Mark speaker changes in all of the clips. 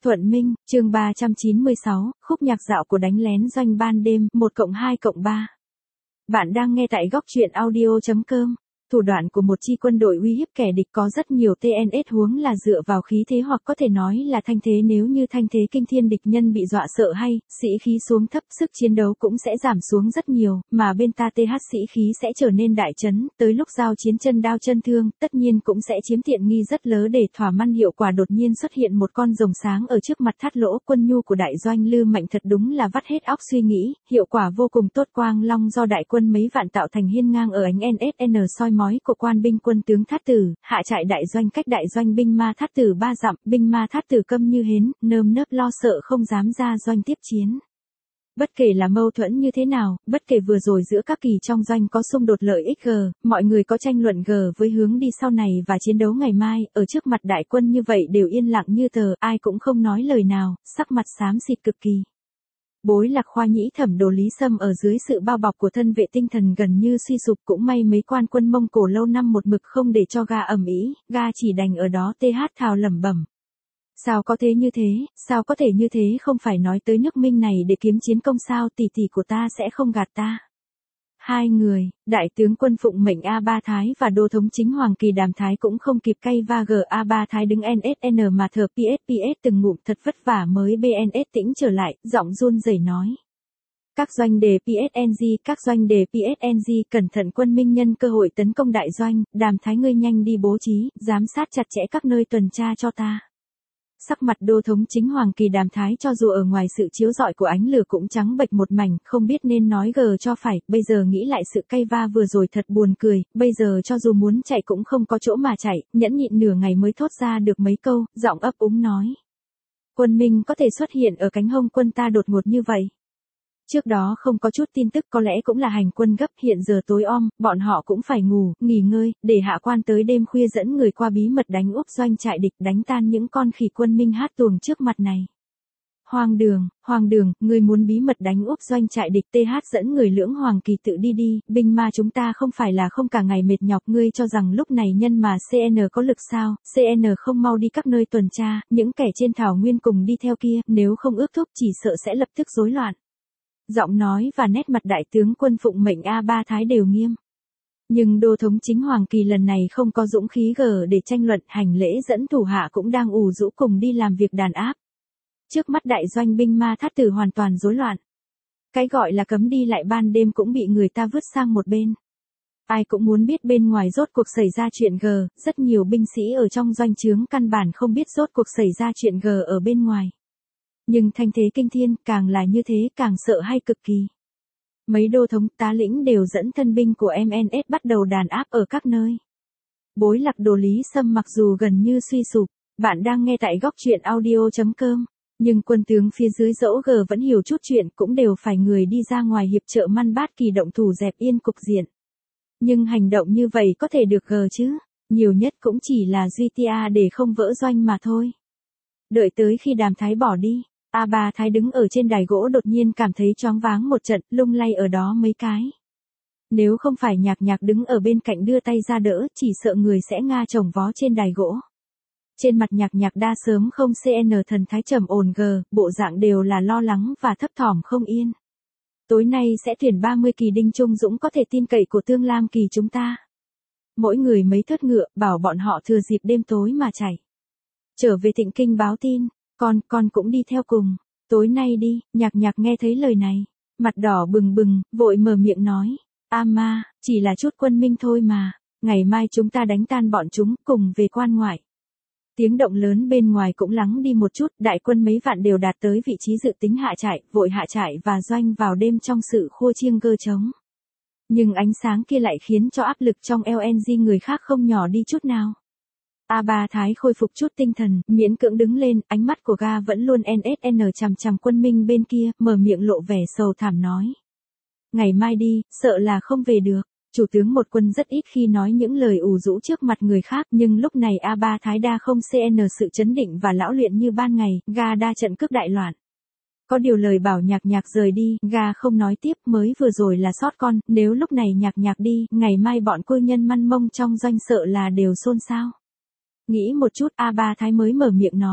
Speaker 1: Thuận Minh, chương 396, khúc nhạc dạo của đánh lén doanh ban đêm, 1+2+3. Bạn đang nghe tại góc truyện audio.com. Thủ đoạn của một chi quân đội uy hiếp kẻ địch có rất nhiều, TNS huống là dựa vào khí thế hoặc có thể nói là thanh thế. Nếu như thanh thế kinh thiên, địch nhân bị dọa sợ hay, sĩ khí xuống thấp, sức chiến đấu cũng sẽ giảm xuống rất nhiều, mà bên ta TH sĩ khí sẽ trở nên đại chấn, tới lúc giao chiến chân đao chân thương, tất nhiên cũng sẽ chiếm tiện nghi rất lớn. Để thỏa mãn hiệu quả, đột nhiên xuất hiện một con rồng sáng ở trước mặt Thát Lỗ. Quân nhu của đại doanh Lư Mạnh thật đúng là vắt hết óc suy nghĩ, hiệu quả vô cùng tốt. Quang long do đại quân mấy vạn tạo thành hiên ngang ở ánh NSN soi mói của quan binh quân tướng Thát Tử, hạ trại đại doanh cách đại doanh binh ma Thát Tử 3 dặm, binh ma Thát Tử câm như hến, nơm nớp lo sợ không dám ra doanh tiếp chiến. Bất kể là mâu thuẫn như thế nào, bất kể vừa rồi giữa các kỳ trong doanh có xung đột lợi ích G, mọi người có tranh luận G với hướng đi sau này và chiến đấu ngày mai, ở trước mặt đại quân như vậy đều yên lặng như tờ, ai cũng không nói lời nào, sắc mặt xám xịt cực kỳ. Bối Lạc Khoa Nhĩ Thẩm Đồ Lý Sâm ở dưới sự bao bọc của thân vệ tinh thần gần như suy sụp, cũng may mấy quan quân Mông Cổ lâu năm một mực không để cho ga ầm ĩ, ga chỉ đành ở đó TH thào lẩm bẩm. Sao có thế như thế, sao có thể như thế, không phải nói tới nước Minh này để kiếm chiến công sao, tỷ tỷ của ta sẽ không gạt ta. Hai người, đại tướng quân phụng mệnh A3 Thái và đô thống chính Hoàng Kỳ Đàm Thái cũng không kịp cay va gờ. A3 Thái đứng NSN mà thở PSPS từng ngụm, thật vất vả mới BNS tĩnh trở lại, giọng run rẩy nói. Các doanh đề PSNG, các doanh đề PSNG, cẩn thận, quân Minh nhân cơ hội tấn công đại doanh, Đàm Thái ngươi nhanh đi bố trí, giám sát chặt chẽ các nơi tuần tra cho ta. Sắc mặt đô thống chính Hoàng Kỳ Đàm Thái cho dù ở ngoài sự chiếu rọi của ánh lửa cũng trắng bệch một mảnh, không biết nên nói gờ cho phải. Bây giờ nghĩ lại sự cay va vừa rồi thật buồn cười, bây giờ cho dù muốn chạy cũng không có chỗ mà chạy, nhẫn nhịn nửa ngày mới thốt ra được mấy câu, giọng ấp úng nói. Quân Minh có thể xuất hiện ở cánh hông quân ta đột ngột như vậy. Trước đó không có chút tin tức, có lẽ cũng là hành quân gấp, hiện giờ tối om, bọn họ cũng phải ngủ, nghỉ ngơi, để hạ quan tới đêm khuya dẫn người qua bí mật đánh úp doanh trại địch, đánh tan những con khỉ quân Minh hát tuồng trước mặt này. Hoàng đường, ngươi muốn bí mật đánh úp doanh trại địch, TH dẫn người Lưỡng Hoàng Kỳ tự đi đi, binh ma chúng ta không phải là không cả ngày mệt nhọc, ngươi cho rằng lúc này nhân mà CN có lực sao, CN không mau đi các nơi tuần tra, những kẻ trên thảo nguyên cùng đi theo kia, nếu không ước thúc chỉ sợ sẽ lập tức rối loạn. Giọng nói và nét mặt đại tướng quân phụng mệnh A3 Thái đều nghiêm. Nhưng đô thống chính Hoàng Kỳ lần này không có dũng khí gờ để tranh luận, hành lễ dẫn thủ hạ cũng đang ù rũ cùng đi làm việc đàn áp. Trước mắt đại doanh binh ma Thát Tử hoàn toàn rối loạn. Cái gọi là cấm đi lại ban đêm cũng bị người ta vứt sang một bên. Ai cũng muốn biết bên ngoài rốt cuộc xảy ra chuyện G, rất nhiều binh sĩ ở trong doanh trướng căn bản không biết rốt cuộc xảy ra chuyện G ở bên ngoài. Nhưng thanh thế kinh thiên, càng là như thế càng sợ hay cực kỳ. Mấy đô thống tá lĩnh đều dẫn thân binh của MNS bắt đầu đàn áp ở các nơi. Bối Lạc Đồ Lý Sâm mặc dù gần như suy sụp, bạn đang nghe tại góc truyện audio.com, nhưng quân tướng phía dưới dẫu G vẫn hiểu chút chuyện, cũng đều phải người đi ra ngoài hiệp trợ Man Bát Kỳ động thủ dẹp yên cục diện. Nhưng hành động như vậy có thể được G chứ, nhiều nhất cũng chỉ là duy tia để không vỡ doanh mà thôi. Đợi tới khi Đàm Thái bỏ đi, A3 Thái đứng ở trên đài gỗ đột nhiên cảm thấy choáng váng một trận, lung lay ở đó mấy cái. Nếu không phải Nhạc đứng ở bên cạnh đưa tay ra đỡ, chỉ sợ người sẽ ngã chồng vó trên đài gỗ. Trên mặt Nhạc đa sớm không CN thần thái trầm ổn G, bộ dạng đều là lo lắng và thấp thỏm không yên. Tối nay sẽ tuyển 30 kỳ Đinh Trung Dũng có thể tin cậy của Tương Lam Kỳ chúng ta. Mỗi người mấy thớt ngựa, bảo bọn họ thừa dịp đêm tối mà chạy. Trở về Thịnh Kinh báo tin, con cũng đi theo cùng, tối nay đi. Nhạc nghe thấy lời này, mặt đỏ bừng bừng, vội mở miệng nói, ma, chỉ là chút quân Minh thôi mà, ngày mai chúng ta đánh tan bọn chúng, cùng về quan ngoại. Tiếng động lớn bên ngoài cũng lắng đi một chút, đại quân mấy vạn đều đạt tới vị trí dự tính hạ trại, vội hạ trại và doanh vào đêm trong sự khua chiêng gơ trống. Nhưng ánh sáng kia lại khiến cho áp lực trong LNG người khác không nhỏ đi chút nào. A3 Thái khôi phục chút tinh thần, miễn cưỡng đứng lên, ánh mắt của ga vẫn luôn NSN chằm chằm quân Minh bên kia, mở miệng lộ vẻ sầu thảm nói. Ngày mai đi, sợ là không về được. Chủ tướng một quân rất ít khi nói những lời ủ rũ trước mặt người khác, nhưng lúc này A3 Thái đa không CN sự chấn định và lão luyện như ban ngày, ga đa trận cước đại loạn. Có điều lời bảo Nhạc rời đi, ga không nói tiếp, mới vừa rồi là sót con, nếu lúc này Nhạc đi, ngày mai bọn cô nhân Man Mông trong doanh sợ là đều xôn xao. Nghĩ một chút, A3 Thái mới mở miệng nói.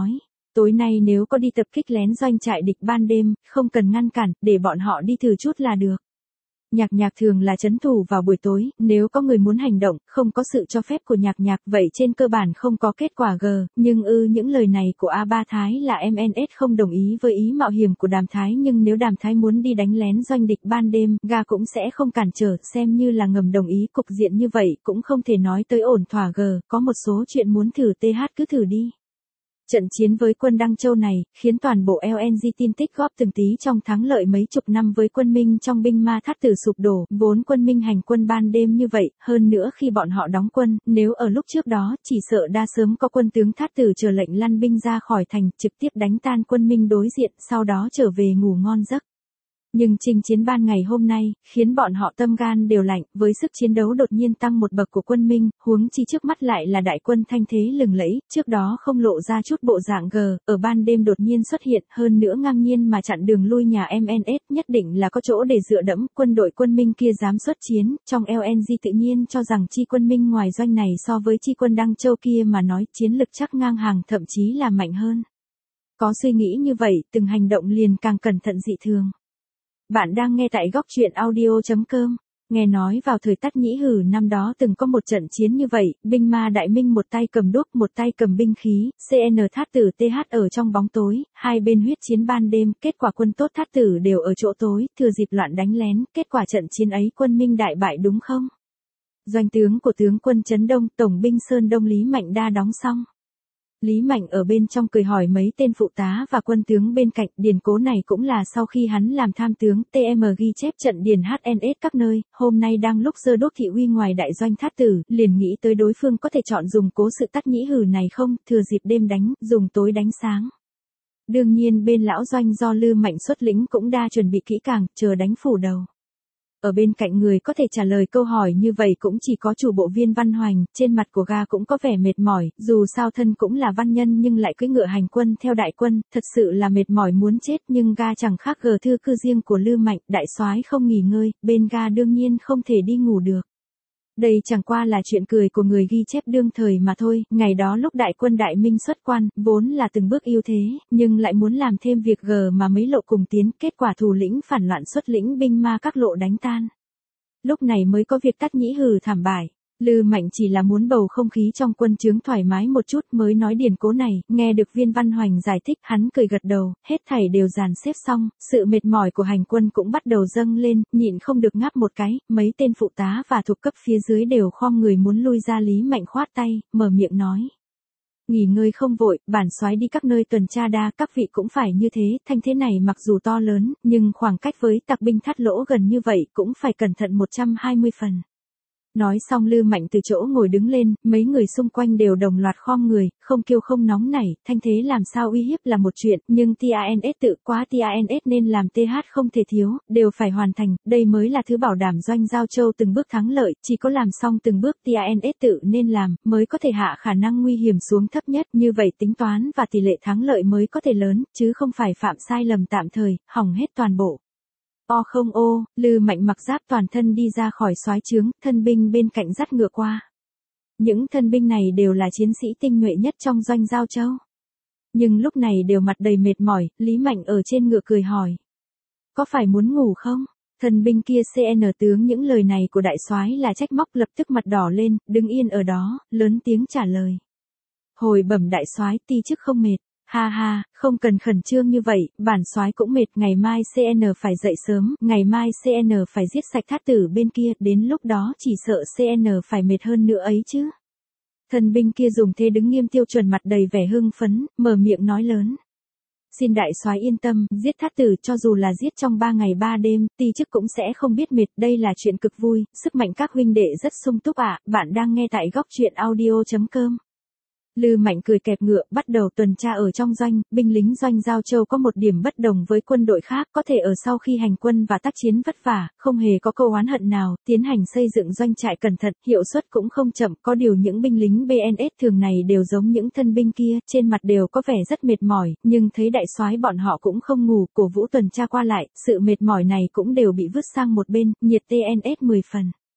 Speaker 1: Tối nay nếu có đi tập kích lén doanh trại địch ban đêm, không cần ngăn cản, để bọn họ đi thử chút là được. Nhạc Nhạc thường là trấn thủ vào buổi tối, nếu có người muốn hành động, không có sự cho phép của Nhạc Nhạc, vậy trên cơ bản không có kết quả nhưng những lời này của A Ba Thái là MNS không đồng ý với ý mạo hiểm của Đàm Thái, nhưng nếu Đàm Thái muốn đi đánh lén doanh địch ban đêm, ga cũng sẽ không cản trở, xem như là ngầm đồng ý. Cục diện như vậy cũng không thể nói tới ổn thỏa có một số chuyện muốn thử TH cứ thử đi. Trận chiến với quân Đăng Châu này, khiến toàn bộ LNG tin tích góp từng tí trong thắng lợi mấy chục năm với quân Minh trong binh ma thát tử sụp đổ, vốn quân Minh hành quân ban đêm như vậy, hơn nữa khi bọn họ đóng quân, nếu ở lúc trước đó, chỉ sợ đã sớm có quân tướng thát tử chờ lệnh lăn binh ra khỏi thành, trực tiếp đánh tan quân Minh đối diện, sau đó trở về ngủ ngon giấc. Nhưng chinh chiến ban ngày hôm nay, khiến bọn họ tâm gan đều lạnh, với sức chiến đấu đột nhiên tăng một bậc của quân Minh, huống chi trước mắt lại là đại quân thanh thế lừng lẫy, trước đó không lộ ra chút bộ dạng ở ban đêm đột nhiên xuất hiện, hơn nữa ngang nhiên mà chặn đường lui nhà MNS, nhất định là có chỗ để dựa dẫm, quân đội quân Minh kia dám xuất chiến, trong LNG tự nhiên cho rằng chi quân Minh ngoài doanh này so với chi quân Đăng Châu kia mà nói chiến lực chắc ngang hàng, thậm chí là mạnh hơn. Có suy nghĩ như vậy, từng hành động liền càng cẩn thận dị thường. Bạn đang nghe tại góc truyện audio.com. Nghe nói vào thời Tát Nhĩ Hử năm đó từng có một trận chiến như vậy, binh ma đại minh một tay cầm đuốc một tay cầm binh khí, CN thát tử TH ở trong bóng tối, hai bên huyết chiến ban đêm, kết quả quân tốt thát tử đều ở chỗ tối, thừa dịp loạn đánh lén, kết quả trận chiến ấy quân Minh đại bại đúng không? Doanh tướng của tướng quân Trấn Đông, Tổng binh Sơn Đông Lý Mạnh đa đóng xong. Lý Mạnh ở bên trong cười hỏi mấy tên phụ tá và quân tướng bên cạnh, điển cố này cũng là sau khi hắn làm tham tướng, TM ghi chép trận điển HNS các nơi, hôm nay đang lúc giơ đốt thị uy ngoài đại doanh thát tử, liền nghĩ tới đối phương có thể chọn dùng cố sự Tát Nhĩ Hử này không, thừa dịp đêm đánh, dùng tối đánh sáng. Đương nhiên bên lão doanh do Lư Mạnh xuất lĩnh cũng đa chuẩn bị kỹ càng, chờ đánh phủ đầu. Ở bên cạnh người có thể trả lời câu hỏi như vậy cũng chỉ có chủ bộ viên Văn Hoành, trên mặt của ga cũng có vẻ mệt mỏi, dù sao thân cũng là văn nhân nhưng lại cưỡi ngựa hành quân theo đại quân, thật sự là mệt mỏi muốn chết, nhưng ga chẳng khác thư cư riêng của Lư Mạnh, đại soái không nghỉ ngơi, bên ga đương nhiên không thể đi ngủ được. Đây chẳng qua là chuyện cười của người ghi chép đương thời mà thôi, ngày đó lúc đại quân đại minh xuất quan, vốn là từng bước ưu thế, nhưng lại muốn làm thêm việc mà mấy lộ cùng tiến, kết quả thủ lĩnh phản loạn xuất lĩnh binh ma các lộ đánh tan. Lúc này mới có việc Tát Nhĩ Hử thảm bại. Lư Mạnh chỉ là muốn bầu không khí trong quân trướng thoải mái một chút mới nói điển cố này, nghe được viên Văn Hoành giải thích, hắn cười gật đầu, hết thảy đều dàn xếp xong, sự mệt mỏi của hành quân cũng bắt đầu dâng lên, nhịn không được ngáp một cái, mấy tên phụ tá và thuộc cấp phía dưới đều khom người muốn lui ra. Lý Mạnh khoát tay, mở miệng nói. Nghỉ ngơi không vội, bản soái đi các nơi tuần tra đa, các vị cũng phải như thế, thanh thế này mặc dù to lớn, nhưng khoảng cách với tặc binh Thát Lỗ gần như vậy cũng phải cẩn thận 120 phần. Nói xong Lư Mạnh từ chỗ ngồi đứng lên, mấy người xung quanh đều đồng loạt khom người, không kiêu không nóng nảy, thanh thế làm sao uy hiếp là một chuyện, nhưng TANS tự quá TANS nên làm TH không thể thiếu, đều phải hoàn thành, đây mới là thứ bảo đảm doanh Giao Châu từng bước thắng lợi, chỉ có làm xong từng bước TANS tự nên làm, mới có thể hạ khả năng nguy hiểm xuống thấp nhất, như vậy tính toán và tỷ lệ thắng lợi mới có thể lớn, chứ không phải phạm sai lầm tạm thời, hỏng hết toàn bộ. Lư Mạnh mặc giáp toàn thân đi ra khỏi soái trướng, thân binh bên cạnh dắt ngựa qua. Những thân binh này đều là chiến sĩ tinh nhuệ nhất trong doanh Giao Châu. Nhưng lúc này đều mặt đầy mệt mỏi, Lý Mạnh ở trên ngựa cười hỏi. Có phải muốn ngủ không? Thân binh kia CN tướng những lời này của đại soái là trách móc, lập tức mặt đỏ lên, đứng yên ở đó, lớn tiếng trả lời. Hồi bẩm đại soái, ti chức không mệt. Ha ha, không cần khẩn trương như vậy, bản soái cũng mệt, ngày mai CN phải dậy sớm, ngày mai CN phải giết sạch thát tử bên kia, đến lúc đó chỉ sợ CN phải mệt hơn nữa ấy chứ. Thần binh kia dùng thế đứng nghiêm tiêu chuẩn mặt đầy vẻ hưng phấn, mở miệng nói lớn. Xin đại soái yên tâm, giết thát tử cho dù là giết trong 3 ngày 3 đêm, ti chức cũng sẽ không biết mệt, đây là chuyện cực vui, sức mạnh các huynh đệ rất sung túc ạ, bạn đang nghe tại góc truyện audio.com. Lư Mạnh cười kẹp ngựa, bắt đầu tuần tra ở trong doanh, binh lính doanh Giao Châu có một điểm bất đồng với quân đội khác, có thể ở sau khi hành quân và tác chiến vất vả, không hề có câu oán hận nào, tiến hành xây dựng doanh trại cẩn thận, hiệu suất cũng không chậm, có điều những binh lính BNS thường này đều giống những thân binh kia, trên mặt đều có vẻ rất mệt mỏi, nhưng thấy đại soái bọn họ cũng không ngủ, cổ vũ tuần tra qua lại, sự mệt mỏi này cũng đều bị vứt sang một bên, nhiệt TNS 10 phần.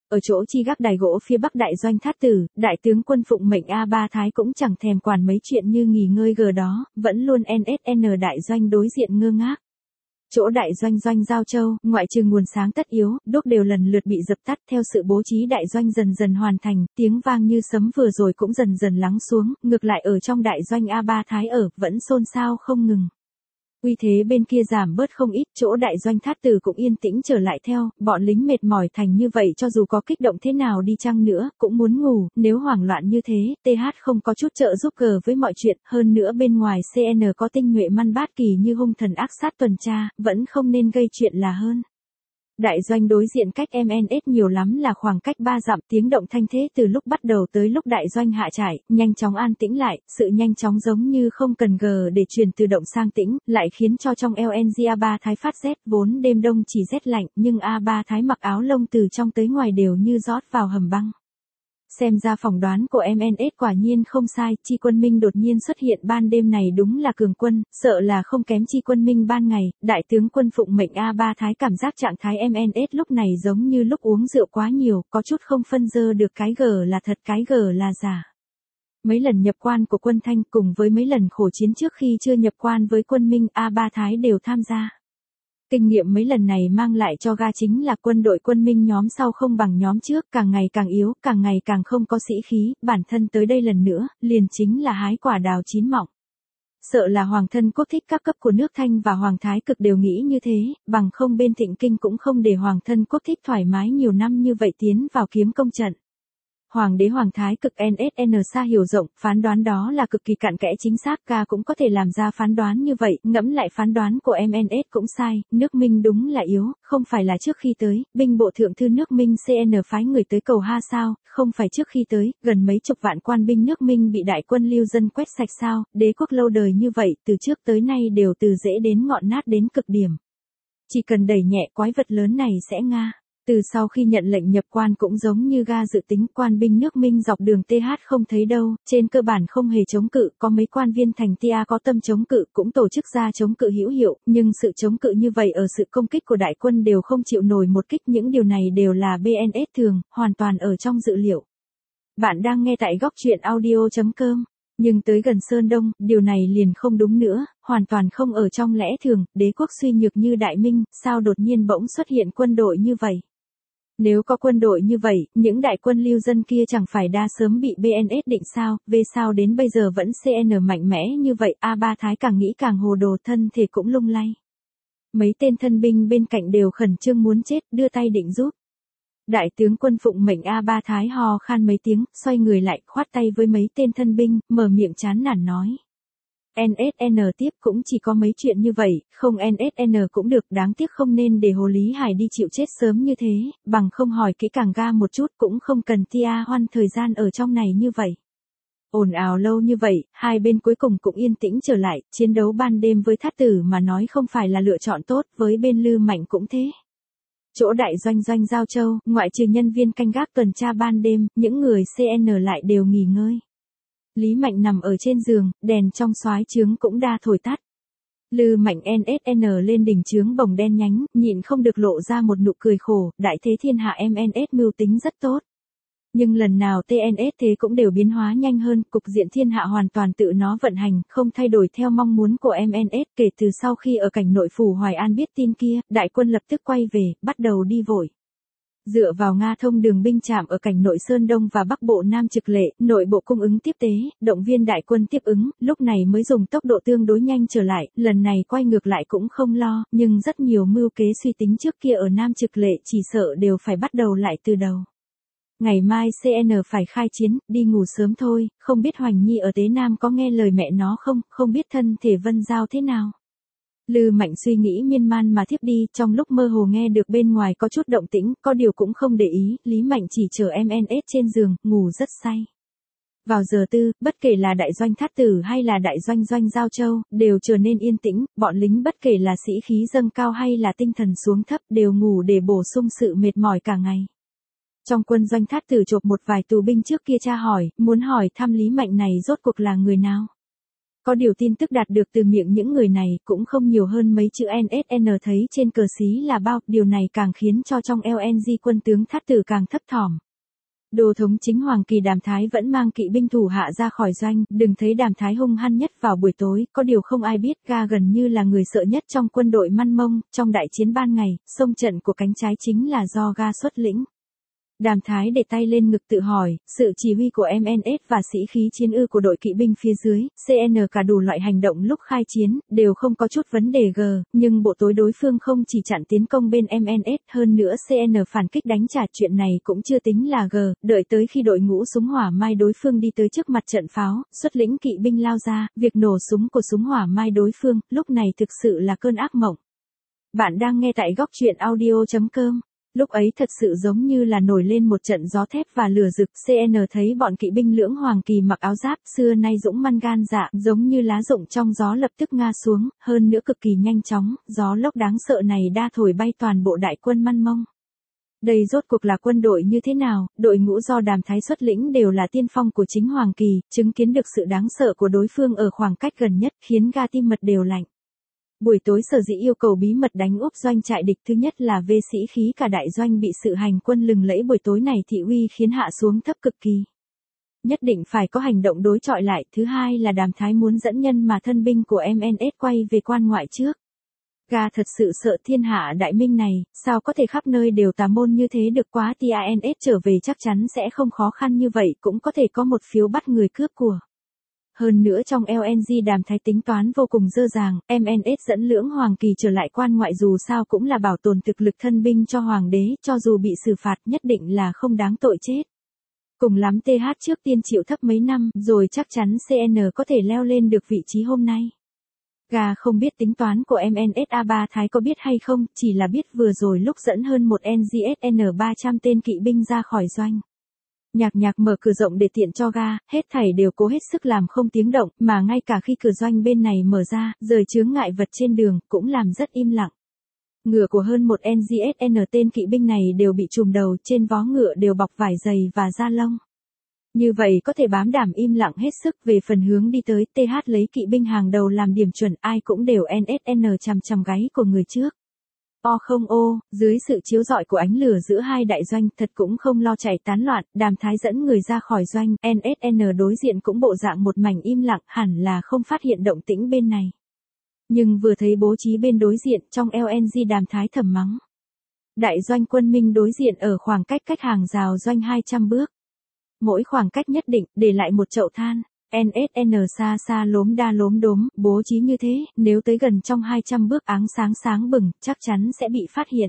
Speaker 1: Ở chỗ chi gác đài gỗ phía bắc đại doanh Thát Tử, đại tướng quân phụng mệnh A3 Thái cũng chẳng thèm quản mấy chuyện như nghỉ ngơi gờ đó, vẫn luôn NSN đại doanh đối diện ngơ ngác. Chỗ đại doanh Doanh Giao Châu, ngoại trừ nguồn sáng tất yếu, đốt đều lần lượt bị dập tắt theo sự bố trí đại doanh dần dần hoàn thành, tiếng vang như sấm vừa rồi cũng dần dần lắng xuống, ngược lại ở trong đại doanh A3 Thái vẫn xôn xao không ngừng. Uy thế bên kia giảm bớt không ít, chỗ đại doanh Thát Tử cũng yên tĩnh trở lại theo, bọn lính mệt mỏi thành như vậy cho dù có kích động thế nào đi chăng nữa, cũng muốn ngủ, nếu hoảng loạn như thế, TH không có chút trợ giúp cờ với mọi chuyện, hơn nữa bên ngoài CN có tinh nhuệ man bát kỳ như hung thần ác sát tuần tra, vẫn không nên gây chuyện là hơn. Đại doanh đối diện cách MNS nhiều lắm là khoảng cách 3 dặm, tiếng động thanh thế từ lúc bắt đầu tới lúc đại doanh hạ trại, nhanh chóng an tĩnh lại, sự nhanh chóng giống như không cần gờ để truyền từ động sang tĩnh, lại khiến cho trong LNG A3 Thái phát rét, vốn đêm đông chỉ rét lạnh, nhưng A3 Thái mặc áo lông từ trong tới ngoài đều như rót vào hầm băng. Xem ra phỏng đoán của MNS quả nhiên không sai, chi quân Minh đột nhiên xuất hiện ban đêm này đúng là cường quân, sợ là không kém chi quân Minh ban ngày, đại tướng quân phụng mệnh A3 Thái cảm giác trạng thái MNS lúc này giống như lúc uống rượu quá nhiều, có chút không phân dơ được cái gờ là thật cái gờ là giả. Mấy lần nhập quan của quân Thanh cùng với mấy lần khổ chiến trước khi chưa nhập quan với quân Minh A3 Thái đều tham gia. Kinh nghiệm mấy lần này mang lại cho ga chính là quân đội quân Minh nhóm sau không bằng nhóm trước, càng ngày càng yếu, càng ngày càng không có sĩ khí, bản thân tới đây lần nữa, liền chính là hái quả đào chín mọng. Sợ là hoàng thân quốc thích các cấp của nước Thanh và hoàng thái cực đều nghĩ như thế, bằng không bên Thịnh Kinh cũng không để hoàng thân quốc thích thoải mái nhiều năm như vậy tiến vào kiếm công trận. Hoàng đế hoàng thái cực NSN xa hiểu rộng, phán đoán đó là cực kỳ cặn kẽ chính xác, ca cũng có thể làm ra phán đoán như vậy, ngẫm lại phán đoán của MNS cũng sai, nước Minh đúng là yếu, không phải là trước khi tới, binh bộ thượng thư nước Minh CN phái người tới cầu ha sao, không phải trước khi tới, gần mấy chục vạn quan binh nước Minh bị đại quân lưu dân quét sạch sao, đế quốc lâu đời như vậy, từ trước tới nay đều từ dễ đến ngọn nát đến cực điểm. Chỉ cần đẩy nhẹ quái vật lớn này sẽ nga. Từ sau khi nhận lệnh nhập quan cũng giống như ga dự tính, quan binh nước Minh dọc đường TH không thấy đâu, trên cơ bản không hề chống cự, có mấy quan viên thành tia có tâm chống cự cũng tổ chức ra chống cự hữu hiệu, nhưng sự chống cự như vậy ở sự công kích của đại quân đều không chịu nổi một kích, những điều này đều là BNS thường, hoàn toàn ở trong dự liệu. Bạn đang nghe tại góc truyện audio.com. Nhưng tới gần Sơn Đông, điều này liền không đúng nữa, hoàn toàn không ở trong lẽ thường, đế quốc suy nhược như Đại Minh, sao đột nhiên bỗng xuất hiện quân đội như vậy? Nếu có quân đội như vậy, những đại quân lưu dân kia chẳng phải đa sớm bị BNS định sao, về sao đến bây giờ vẫn CN mạnh mẽ như vậy, A3 Thái càng nghĩ càng hồ đồ, thân thể cũng lung lay. Mấy tên thân binh bên cạnh đều khẩn trương muốn chết, đưa tay định giúp. Đại tướng quân phụng mệnh A3 Thái hò khan mấy tiếng, xoay người lại, khoát tay với mấy tên thân binh, mở miệng chán nản nói. NSN tiếp cũng chỉ có mấy chuyện như vậy, không NSN cũng được, đáng tiếc không nên để Hồ Lý Hải đi chịu chết sớm như thế, bằng không hỏi kỹ càng ga một chút cũng không cần tia hoan thời gian ở trong này như vậy. Ồn ào lâu như vậy, hai bên cuối cùng cũng yên tĩnh trở lại, chiến đấu ban đêm với Thát Tử mà nói không phải là lựa chọn tốt, với bên Lư Mạnh cũng thế. Chỗ đại doanh Doanh Giao Châu, ngoại trừ nhân viên canh gác tuần tra ban đêm, những người CN lại đều nghỉ ngơi. Lý Mạnh nằm ở trên giường, đèn trong soái trướng cũng đa thổi tắt. Lư Mạnh NSN lên đỉnh trướng bồng đen nhánh, nhịn không được lộ ra một nụ cười khổ, đại thế thiên hạ MNS mưu tính rất tốt. Nhưng lần nào TNS thế cũng đều biến hóa nhanh hơn, cục diện thiên hạ hoàn toàn tự nó vận hành, không thay đổi theo mong muốn của MNS. Kể từ sau khi ở cảnh nội phủ Hoài An biết tin kia, đại quân lập tức quay về, bắt đầu đi vội. Dựa vào Nga thông đường binh trạm ở cảnh nội Sơn Đông và Bắc Bộ Nam trực lệ, nội bộ cung ứng tiếp tế, động viên đại quân tiếp ứng, lúc này mới dùng tốc độ tương đối nhanh trở lại, lần này quay ngược lại cũng không lo, nhưng rất nhiều mưu kế suy tính trước kia ở Nam trực lệ chỉ sợ đều phải bắt đầu lại từ đầu. Ngày mai CN phải khai chiến, đi ngủ sớm thôi, không biết Hoành Nhi ở Tế Nam có nghe lời mẹ nó không, không biết thân thể Vân Giao thế nào. Lư Mạnh suy nghĩ miên man mà thiếp đi, trong lúc mơ hồ nghe được bên ngoài có chút động tĩnh, có điều cũng không để ý, Lý Mạnh chỉ chờ MNS trên giường, ngủ rất say. Vào giờ tư, bất kể là đại doanh Thát Tử hay là đại doanh Doanh Giao Châu, đều trở nên yên tĩnh, bọn lính bất kể là sĩ khí dâng cao hay là tinh thần xuống thấp đều ngủ để bổ sung sự mệt mỏi cả ngày. Trong quân doanh Thát Tử chộp một vài tù binh trước kia tra hỏi, muốn hỏi thăm Lý Mạnh này rốt cuộc là người nào. Có điều tin tức đạt được từ miệng những người này cũng không nhiều hơn mấy chữ NSN thấy trên cờ xí là bao, điều này càng khiến cho trong LNG quân tướng Thát Tử càng thấp thỏm. Đô thống chính Hoàng Kỳ Đàm Thái vẫn mang kỵ binh thủ hạ ra khỏi doanh, đừng thấy Đàm Thái hung hăng nhất vào buổi tối, có điều không ai biết Ga gần như là người sợ nhất trong quân đội Man Mông, trong đại chiến ban ngày, xông trận của cánh trái chính là do Ga xuất lĩnh. Đàm Thái để tay lên ngực tự hỏi, sự chỉ huy của MNS và sĩ khí chiến ư của đội kỵ binh phía dưới, CN cả đủ loại hành động lúc khai chiến, đều không có chút vấn đề g, nhưng bộ tối đối phương không chỉ chặn tiến công bên MNS, hơn nữa CN phản kích đánh trả chuyện này cũng chưa tính là g, đợi tới khi đội ngũ súng hỏa mai đối phương đi tới trước mặt trận pháo, xuất lĩnh kỵ binh lao ra, việc nổ súng của súng hỏa mai đối phương, lúc này thực sự là cơn ác mộng. Bạn đang nghe tại góc truyện audio.com. Lúc ấy thật sự giống như là nổi lên một trận gió thép và lửa rực, CN thấy bọn kỵ binh lưỡng Hoàng Kỳ mặc áo giáp xưa nay dũng manh gan dạ, giống như lá rụng trong gió lập tức ngã xuống, hơn nữa cực kỳ nhanh chóng, gió lốc đáng sợ này đã thổi bay toàn bộ đại quân Man Mông. Đây rốt cuộc là quân đội như thế nào, đội ngũ do Đàm Thái xuất lĩnh đều là tiên phong của chính Hoàng Kỳ, chứng kiến được sự đáng sợ của đối phương ở khoảng cách gần nhất khiến ga tim mật đều lạnh. Buổi tối sở dĩ yêu cầu bí mật đánh úp doanh trại địch, thứ nhất là về sĩ khí cả đại doanh bị sự hành quân lừng lẫy buổi tối này thị uy khiến hạ xuống thấp cực kỳ. Nhất định phải có hành động đối chọi lại, thứ hai là Đàm Thái muốn dẫn nhân mà thân binh của MNS quay về quan ngoại trước. Ga thật sự sợ thiên hạ đại minh này, sao có thể khắp nơi đều tà môn như thế được, quá TANS trở về chắc chắn sẽ không khó khăn như vậy, cũng có thể có một phiếu bắt người cướp của. Hơn nữa trong LNG Đàm Thái tính toán vô cùng dơ dàng, MNS dẫn lưỡng Hoàng Kỳ trở lại quan ngoại dù sao cũng là bảo tồn thực lực thân binh cho Hoàng đế, cho dù bị xử phạt nhất định là không đáng tội chết. Cùng lắm TH trước tiên chịu thấp mấy năm, rồi chắc chắn CN có thể leo lên được vị trí hôm nay. Ga không biết tính toán của MNS A3 Thái có biết hay không, chỉ là biết vừa rồi lúc dẫn hơn một NGSN 300 tên kỵ binh ra khỏi doanh. Nhạc mở cửa rộng để tiện cho Ga, hết thảy đều cố hết sức làm không tiếng động, mà ngay cả khi cửa doanh bên này mở ra, rời chướng ngại vật trên đường, cũng làm rất im lặng. Ngựa của hơn một NGSN tên kỵ binh này đều bị trùm đầu, trên vó ngựa đều bọc vải dày và da lông. Như vậy có thể bám đảm im lặng hết sức. Về phần hướng đi tới, TH lấy kỵ binh hàng đầu làm điểm chuẩn, ai cũng đều NSN chằm gáy của người trước. Dưới sự chiếu rọi của ánh lửa giữa hai đại doanh, thật cũng không lo chạy tán loạn, Đàm Thái dẫn người ra khỏi doanh, NSN đối diện cũng bộ dạng một mảnh im lặng, hẳn là không phát hiện động tĩnh bên này. Nhưng vừa thấy bố trí bên đối diện, trong LNG Đàm Thái thầm mắng. Đại doanh quân Minh đối diện ở khoảng cách hàng rào doanh 200 bước. Mỗi khoảng cách nhất định, để lại một chậu than. NSN xa xa lốm đa lốm đốm, bố trí như thế, nếu tới gần trong 200 bước áng sáng bừng, chắc chắn sẽ bị phát hiện.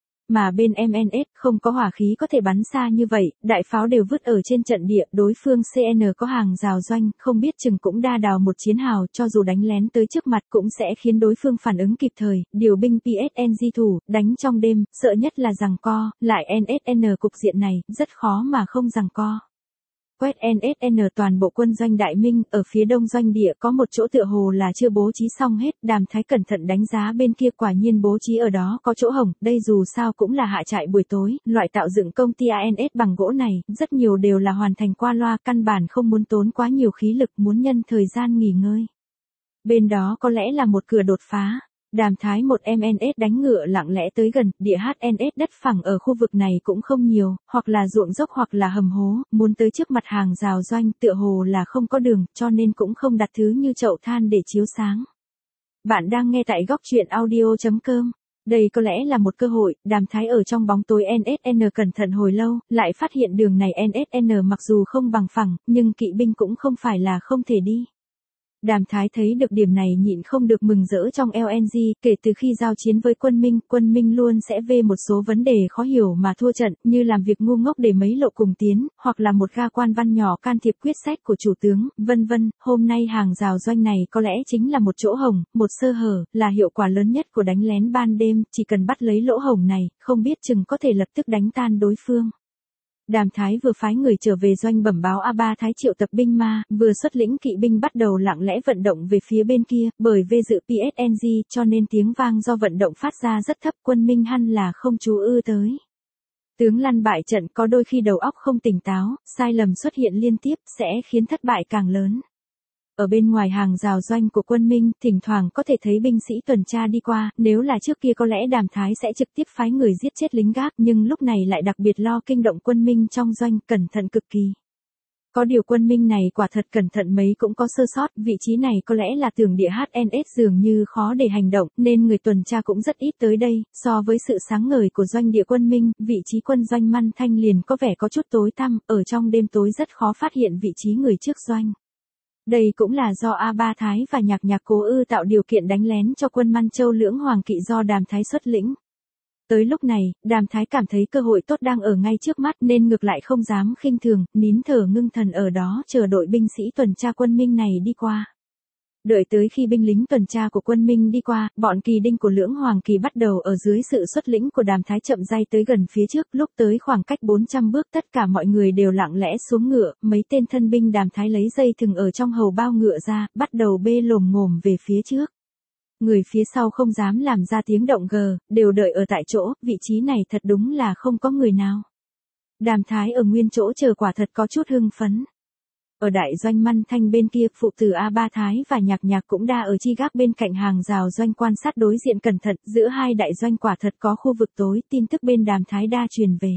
Speaker 1: Mà bên MNS không có hỏa khí có thể bắn xa như vậy, đại pháo đều vứt ở trên trận địa, đối phương CN có hàng rào doanh, không biết chừng cũng đa đào một chiến hào, cho dù đánh lén tới trước mặt cũng sẽ khiến đối phương phản ứng kịp thời, điều binh PSNG thủ, đánh trong đêm, sợ nhất là giằng co, lại NSN cục diện này, rất khó mà không giằng co. Quét NSN toàn bộ quân doanh Đại Minh, ở phía đông doanh địa có một chỗ tựa hồ là chưa bố trí xong hết, Đàm Thái cẩn thận đánh giá bên kia quả nhiên bố trí ở đó có chỗ hổng, đây dù sao cũng là hạ trại buổi tối, loại tạo dựng công ty ANS bằng gỗ này, rất nhiều đều là hoàn thành qua loa, căn bản không muốn tốn quá nhiều khí lực, muốn nhân thời gian nghỉ ngơi. Bên đó có lẽ là một cửa đột phá. Đàm Thái một MNS đánh ngựa lặng lẽ tới gần, địa HNS đất phẳng ở khu vực này cũng không nhiều, hoặc là ruộng dốc hoặc là hầm hố, muốn tới trước mặt hàng rào doanh tựa hồ là không có đường, cho nên cũng không đặt thứ như chậu than để chiếu sáng. Bạn đang nghe tại góc truyện audio.com. Đây có lẽ là một cơ hội, Đàm Thái ở trong bóng tối NSN cẩn thận hồi lâu, lại phát hiện đường này NSN mặc dù không bằng phẳng, nhưng kỵ binh cũng không phải là không thể đi. Đàm Thái thấy được điểm này nhịn không được mừng rỡ trong LNG, kể từ khi giao chiến với quân Minh luôn sẽ về một số vấn đề khó hiểu mà thua trận, như làm việc ngu ngốc để mấy lộ cùng tiến, hoặc là một ga quan văn nhỏ can thiệp quyết sách của chủ tướng, vân vân. Hôm nay hàng rào doanh này có lẽ chính là một chỗ hổng, một sơ hở, là hiệu quả lớn nhất của đánh lén ban đêm, chỉ cần bắt lấy lỗ hổng này, không biết chừng có thể lập tức đánh tan đối phương. Đàm Thái vừa phái người trở về doanh bẩm báo A3 Thái triệu tập binh ma, vừa xuất lĩnh kỵ binh bắt đầu lặng lẽ vận động về phía bên kia, bởi về dự PSNG cho nên tiếng vang do vận động phát ra rất thấp, quân Minh hẳn là không chú ư tới. Tướng lăn bại trận có đôi khi đầu óc không tỉnh táo, sai lầm xuất hiện liên tiếp sẽ khiến thất bại càng lớn. Ở bên ngoài hàng rào doanh của quân Minh, thỉnh thoảng có thể thấy binh sĩ tuần tra đi qua, nếu là trước kia có lẽ Đàm Thái sẽ trực tiếp phái người giết chết lính gác, nhưng lúc này lại đặc biệt lo kinh động quân Minh trong doanh, cẩn thận cực kỳ. Có điều quân Minh này quả thật cẩn thận mấy cũng có sơ sót, vị trí này có lẽ là tường địa HNS dường như khó để hành động, nên người tuần tra cũng rất ít tới đây, so với sự sáng ngời của doanh địa quân Minh, vị trí quân doanh Măn Thanh liền có vẻ có chút tối tăm, ở trong đêm tối rất khó phát hiện vị trí người trước doanh. Đây cũng là do A Ba Thái và Nhạc Nhạc cố ư tạo điều kiện đánh lén cho quân Man Châu Lưỡng Hoàng Kỵ do Đàm Thái xuất lĩnh. Tới lúc này, Đàm Thái cảm thấy cơ hội tốt đang ở ngay trước mắt nên ngược lại không dám khinh thường, nín thở ngưng thần ở đó chờ đội binh sĩ tuần tra quân Minh này đi qua. Đợi tới khi binh lính tuần tra của quân Minh đi qua, bọn kỳ đinh của Lưỡng Hoàng Kỳ bắt đầu ở dưới sự xuất lĩnh của Đàm Thái chậm rãi tới gần phía trước, lúc tới khoảng cách 400 bước tất cả mọi người đều lặng lẽ xuống ngựa, mấy tên thân binh Đàm Thái lấy dây thừng ở trong hầu bao ngựa ra, bắt đầu bê lồm ngồm về phía trước. Người phía sau không dám làm ra tiếng động gờ, đều đợi ở tại chỗ, vị trí này thật đúng là không có người nào. Đàm Thái ở nguyên chỗ chờ quả thật có chút hưng phấn. Ở đại doanh Măn Thanh bên kia, phụ tử A Ba Thái và Nhạc Nhạc cũng đa ở chi gác bên cạnh hàng rào doanh quan sát đối diện cẩn thận, giữa hai đại doanh quả thật có khu vực tối, tin tức bên Đàm Thái đa truyền về.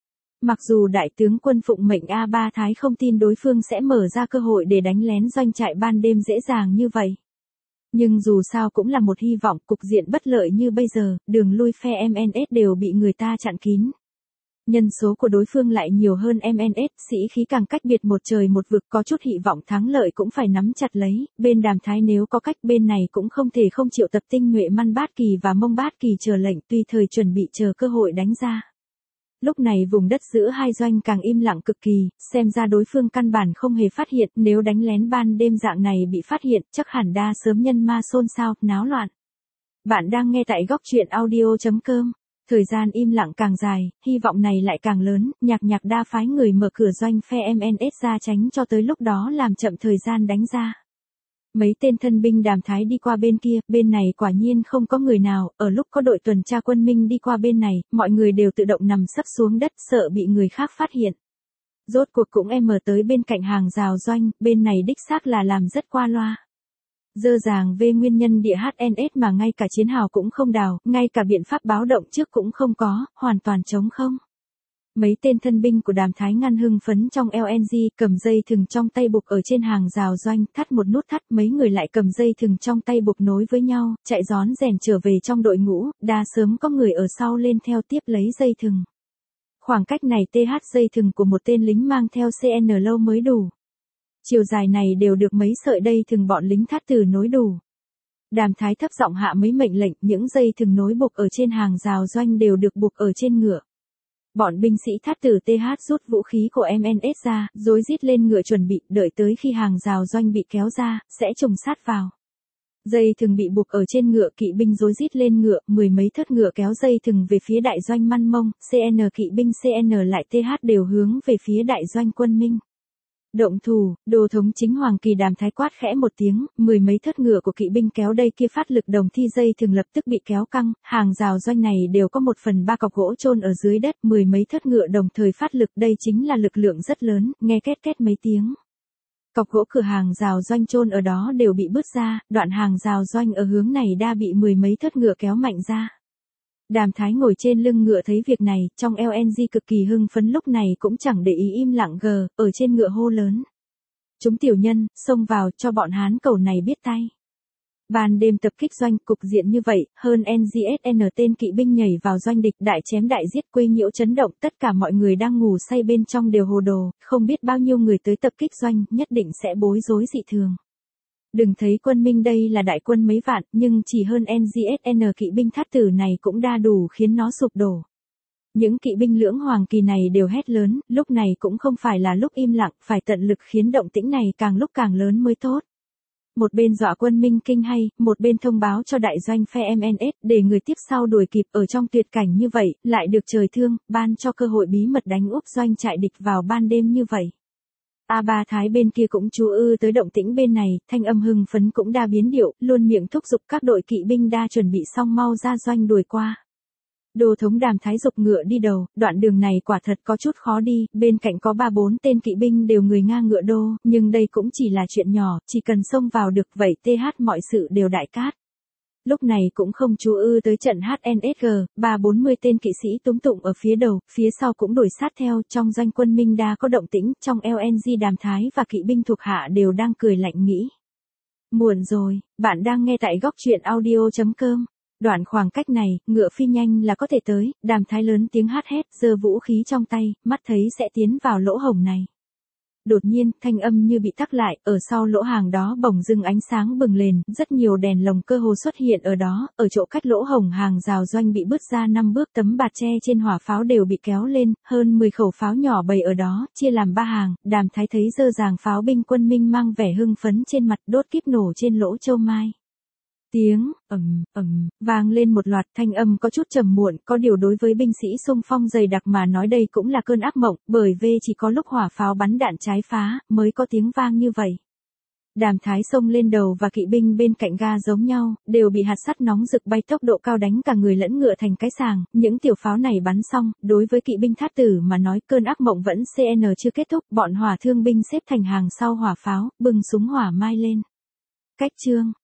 Speaker 1: Mặc dù đại tướng quân phụng mệnh A Ba Thái không tin đối phương sẽ mở ra cơ hội để đánh lén doanh trại ban đêm dễ dàng như vậy. Nhưng dù sao cũng là một hy vọng, cục diện bất lợi như bây giờ, đường lui phe MNS đều bị người ta chặn kín. Nhân số của đối phương lại nhiều hơn MNS, sĩ khí càng cách biệt một trời một vực, có chút hy vọng thắng lợi cũng phải nắm chặt lấy, bên Đàm Thái nếu có cách bên này cũng không thể không triệu tập tinh nhuệ Man Bát Kỳ và Mông Bát Kỳ chờ lệnh, tùy thời chuẩn bị chờ cơ hội đánh ra. Lúc này vùng đất giữa hai doanh càng im lặng cực kỳ, xem ra đối phương căn bản không hề phát hiện, nếu đánh lén ban đêm dạng này bị phát hiện, chắc hẳn đa sớm nhân ma xôn xao, náo loạn. Bạn đang nghe tại góc truyện audio.com. Thời gian im lặng càng dài, hy vọng này lại càng lớn, Nhạc Nhạc đa phái người mở cửa doanh phe MNS ra tránh cho tới lúc đó làm chậm thời gian đánh ra. Mấy tên thân binh Đàm Thái đi qua bên kia, bên này quả nhiên không có người nào, ở lúc có đội tuần tra quân Minh đi qua bên này, mọi người đều tự động nằm sấp xuống đất sợ bị người khác phát hiện. Rốt cuộc cũng tới bên cạnh hàng rào doanh, bên này đích xác là làm rất qua loa. Dơ dàng về nguyên nhân địa HNS mà ngay cả chiến hào cũng không đào, ngay cả biện pháp báo động trước cũng không có, hoàn toàn trống không. Mấy tên thân binh của Đàm Thái ngăn hưng phấn trong LNG, cầm dây thừng trong tay buộc ở trên hàng rào doanh, thắt một nút thắt, mấy người lại cầm dây thừng trong tay buộc nối với nhau, chạy rón rèn trở về trong đội ngũ, đa sớm có người ở sau lên theo tiếp lấy dây thừng. Khoảng cách này TH dây thừng của một tên lính mang theo CN lâu mới đủ. Chiều dài này đều được mấy sợi dây thừng bọn lính thắt tử nối đủ. Đàm Thái thấp giọng hạ mấy mệnh lệnh, những dây thừng nối buộc ở trên hàng rào doanh đều được buộc ở trên ngựa. Bọn binh sĩ thắt tử TH rút vũ khí của MNS ra, rối rít lên ngựa chuẩn bị, đợi tới khi hàng rào doanh bị kéo ra, sẽ trùng sát vào. Dây thừng bị buộc ở trên ngựa, kỵ binh rối rít lên ngựa, mười mấy thớt ngựa kéo dây thừng về phía đại doanh Man Mông, CN kỵ binh CN lại TH đều hướng về phía đại doanh quân Minh. Động thủ, Đô thống chính Hoàng Kỳ Đàm Thái quát khẽ một tiếng, mười mấy thớt ngựa của kỵ binh kéo đây kia phát lực đồng thi dây thường lập tức bị kéo căng, hàng rào doanh này đều có 1/3 cọc gỗ chôn ở dưới đất, mười mấy thớt ngựa đồng thời phát lực, đây chính là lực lượng rất lớn, nghe két két mấy tiếng. Cọc gỗ cửa hàng rào doanh chôn ở đó đều bị bứt ra, đoạn hàng rào doanh ở hướng này đã bị mười mấy thớt ngựa kéo mạnh ra. Đàm Thái ngồi trên lưng ngựa thấy việc này, trong LNG cực kỳ hưng phấn lúc này cũng chẳng để ý im lặng ở trên ngựa hô lớn. Chúng tiểu nhân, xông vào cho bọn Hán cầu này biết tay. Ban đêm tập kích doanh, cục diện như vậy, hơn NGSN tên kỵ binh nhảy vào doanh địch, đại chém đại giết, quấy nhiễu chấn động, tất cả mọi người đang ngủ say bên trong đều hồ đồ, không biết bao nhiêu người tới tập kích doanh, nhất định sẽ bối rối dị thường. Đừng thấy quân Minh đây là đại quân mấy vạn, nhưng chỉ hơn NGSN kỵ binh thát tử này cũng đa đủ khiến nó sụp đổ. Những kỵ binh Lưỡng Hoàng Kỳ này đều hét lớn, lúc này cũng không phải là lúc im lặng, phải tận lực khiến động tĩnh này càng lúc càng lớn mới tốt. Một bên dọa quân Minh kinh hay, một bên thông báo cho đại doanh phe MNS để người tiếp sau đuổi kịp, ở trong tuyệt cảnh như vậy, lại được trời thương, ban cho cơ hội bí mật đánh úp doanh trại địch vào ban đêm như vậy. A Ba Thái bên kia cũng chú ư tới động tĩnh bên này, thanh âm hưng phấn cũng đa biến điệu, luôn miệng thúc giục các đội kỵ binh đa chuẩn bị xong mau ra doanh đuổi qua. Đô thống Đàm Thái giục ngựa đi đầu, đoạn đường này quả thật có chút khó đi, bên cạnh có 3-4 tên kỵ binh đều người ngang ngựa đô, nhưng đây cũng chỉ là chuyện nhỏ, chỉ cần xông vào được vậy TH mọi sự đều đại cát. Lúc này cũng không chú ư tới trận HNSG, 30-40 tên kỵ sĩ túm tụng ở phía đầu, phía sau cũng đuổi sát theo, trong doanh quân Minh Đa có động tĩnh, trong LNG Đàm Thái và kỵ binh thuộc hạ đều đang cười lạnh nghĩ. Muộn rồi, bạn đang nghe tại góc truyện audio.com. Đoạn khoảng cách này, ngựa phi nhanh là có thể tới, Đàm Thái lớn tiếng hát hét, giơ vũ khí trong tay, mắt thấy sẽ tiến vào lỗ hổng này. Đột nhiên, thanh âm như bị tắc lại, ở sau lỗ hàng đó bỗng dưng ánh sáng bừng lên, rất nhiều đèn lồng cơ hồ xuất hiện ở đó, ở chỗ cách lỗ hổng hàng rào doanh bị bứt ra 5 bước, tấm bạt tre trên hỏa pháo đều bị kéo lên, hơn 10 khẩu pháo nhỏ bày ở đó, chia làm 3 hàng, Đàm Thái thấy dơ dàng pháo binh quân Minh mang vẻ hưng phấn trên mặt, đốt kíp nổ trên lỗ châu mai. Tiếng vang lên một loạt, thanh âm có chút trầm muộn, có điều đối với binh sĩ xung phong dày đặc mà nói đây cũng là cơn ác mộng, bởi vì chỉ có lúc hỏa pháo bắn đạn trái phá mới có tiếng vang như vậy. Đàm Thái xông lên đầu và kỵ binh bên cạnh ga giống nhau, đều bị hạt sắt nóng rực bay tốc độ cao đánh cả người lẫn ngựa thành cái sàng, những tiểu pháo này bắn xong, đối với kỵ binh Thát Tử mà nói cơn ác mộng vẫn CN chưa kết thúc, bọn hỏa thương binh xếp thành hàng sau hỏa pháo, bừng súng hỏa mai lên. Cách chương